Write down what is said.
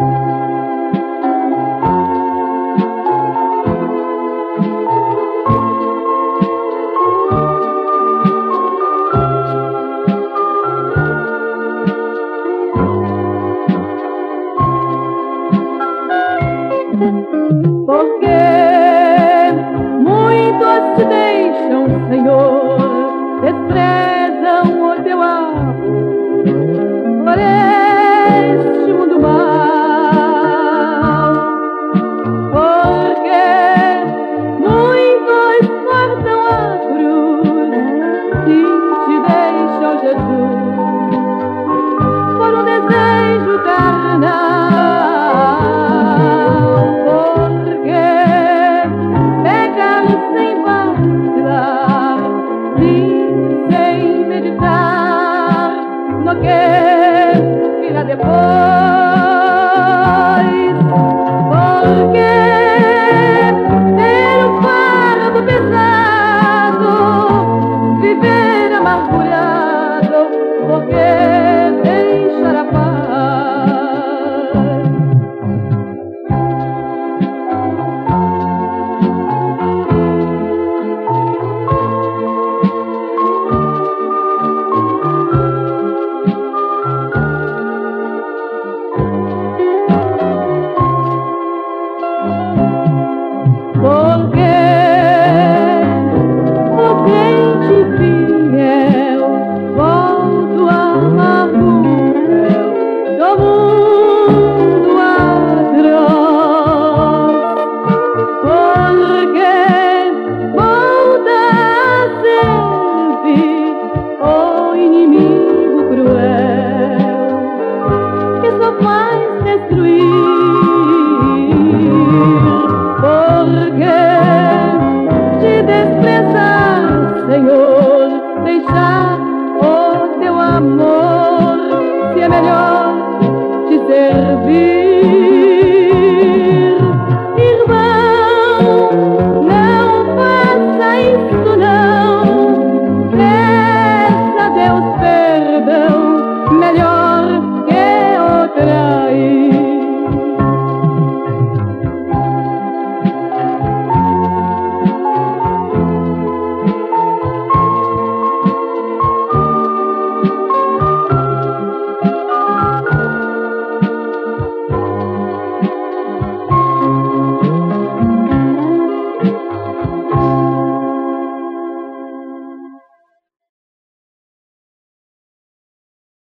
Porque muitos te deixam, Senhor, desprezam o teu amor por este mundo mau. Porque muitos portam a cruz e te deixam, Jesus, por um desejo carnal. Que virá depois, porque ter um fardo pesado, viver amargurado, porque deixar a paz. Porque o crente fiel volta a amargura do mundo atroz. Porque volta a servir o inimigo cruel que só faz destruir. Porque te desprezar, Senhor, deixar o teu amor, se é melhor te servir.